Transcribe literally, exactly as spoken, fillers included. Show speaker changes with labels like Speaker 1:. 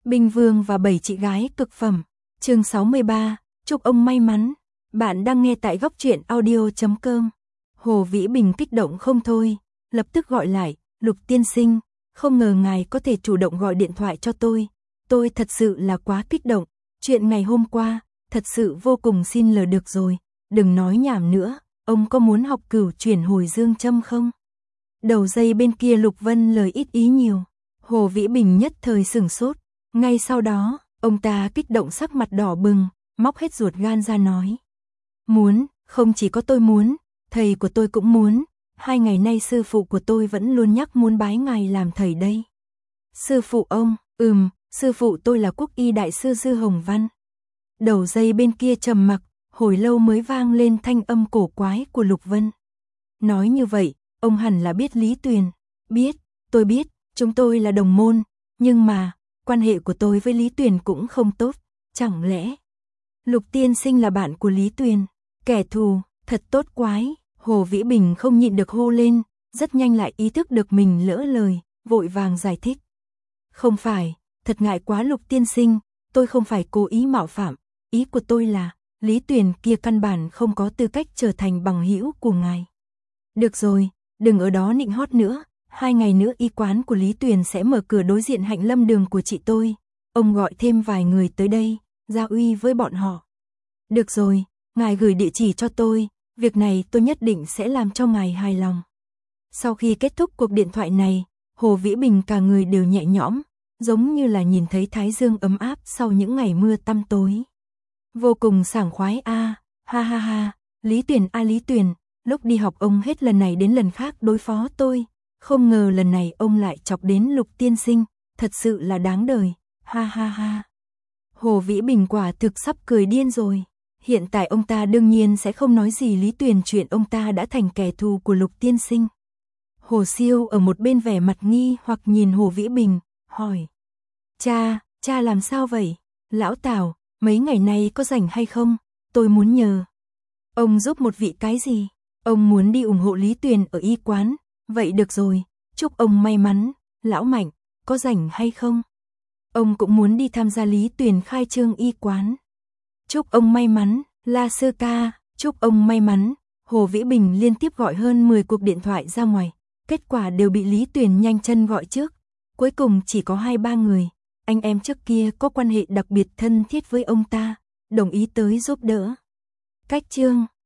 Speaker 1: Bình Vương và bảy chị gái cực phẩm. Chương sáu mươi ba, chúc ông may mắn. Bạn đang nghe tại góc truyện audio chấm com. Hồ Vĩ Bình kích động không thôi, lập tức gọi lại, Lục tiên sinh, không ngờ ngài có thể chủ động gọi điện thoại cho tôi. Tôi thật sự là quá kích động, chuyện ngày hôm qua, thật sự vô cùng xin lờ được rồi, đừng nói nhảm nữa, ông có muốn học cửu chuyển hồi dương châm không? Đầu dây bên kia Lục Vân lời ít ý nhiều, Hồ Vĩ Bình nhất thời sửng sốt, ngay sau đó, ông ta kích động sắc mặt đỏ bừng, móc hết ruột gan ra nói. Muốn, không chỉ có tôi muốn, thầy của tôi cũng muốn, hai ngày nay sư phụ của tôi vẫn luôn nhắc muốn bái ngài làm thầy đây. Sư phụ ông, ừm, sư phụ tôi là quốc y đại sư Dư Hồng Văn. Đầu dây bên kia trầm mặc, hồi lâu mới vang lên thanh âm cổ quái của Lục Vân. Nói như vậy, ông hẳn là biết Lý Tuyền. Biết, tôi biết, chúng tôi là đồng môn, nhưng mà, quan hệ của tôi với Lý Tuyền cũng không tốt, chẳng lẽ Lục tiên sinh là bạn của Lý Tuyền, kẻ thù, thật tốt quái. Hồ Vĩ Bình không nhịn được hô lên, rất nhanh lại ý thức được mình lỡ lời, vội vàng giải thích. Không phải, thật ngại quá Lục tiên sinh, tôi không phải cố ý mạo phạm, ý của tôi là, Lý Tuyền kia căn bản không có tư cách trở thành bằng hữu của ngài. Được rồi, đừng ở đó nịnh hót nữa, hai ngày nữa y quán của Lý Tuyền sẽ mở cửa đối diện Hạnh Lâm đường của chị tôi, ông gọi thêm vài người tới đây, giao uy với bọn họ. Được rồi, ngài gửi địa chỉ cho tôi, việc này tôi nhất định sẽ làm cho ngài hài lòng. Sau khi kết thúc cuộc điện thoại này, Hồ Vĩ Bình cả người đều nhẹ nhõm, giống như là nhìn thấy thái dương ấm áp sau những ngày mưa tăm tối. Vô cùng sảng khoái a, à, ha ha ha, Lý Tuyền a à, Lý Tuyền, lúc đi học ông hết lần này đến lần khác đối phó tôi, không ngờ lần này ông lại chọc đến Lục tiên sinh, thật sự là đáng đời, ha ha ha. Hồ Vĩ Bình quả thực sắp cười điên rồi. Hiện tại ông ta đương nhiên sẽ không nói gì Lý Tuyền chuyện ông ta đã thành kẻ thù của Lục tiên sinh. Hồ Siêu ở một bên vẻ mặt nghi hoặc nhìn Hồ Vĩ Bình, hỏi. Cha, cha làm sao vậy? Lão Tào, mấy ngày nay có rảnh hay không? Tôi muốn nhờ. Ông giúp một vị cái gì? Ông muốn đi ủng hộ Lý Tuyền ở y quán. Vậy được rồi, chúc ông may mắn. Lão Mạnh, có rảnh hay không? Ông cũng muốn đi tham gia Lý Tuyền khai trương y quán. Chúc ông may mắn, La Sư Ca, chúc ông may mắn. Hồ Vĩ Bình liên tiếp gọi hơn mười cuộc điện thoại ra ngoài, kết quả đều bị Lý Tuyền nhanh chân gọi trước. Cuối cùng chỉ có hai ba người, anh em trước kia có quan hệ đặc biệt thân thiết với ông ta, đồng ý tới giúp đỡ. Cách chương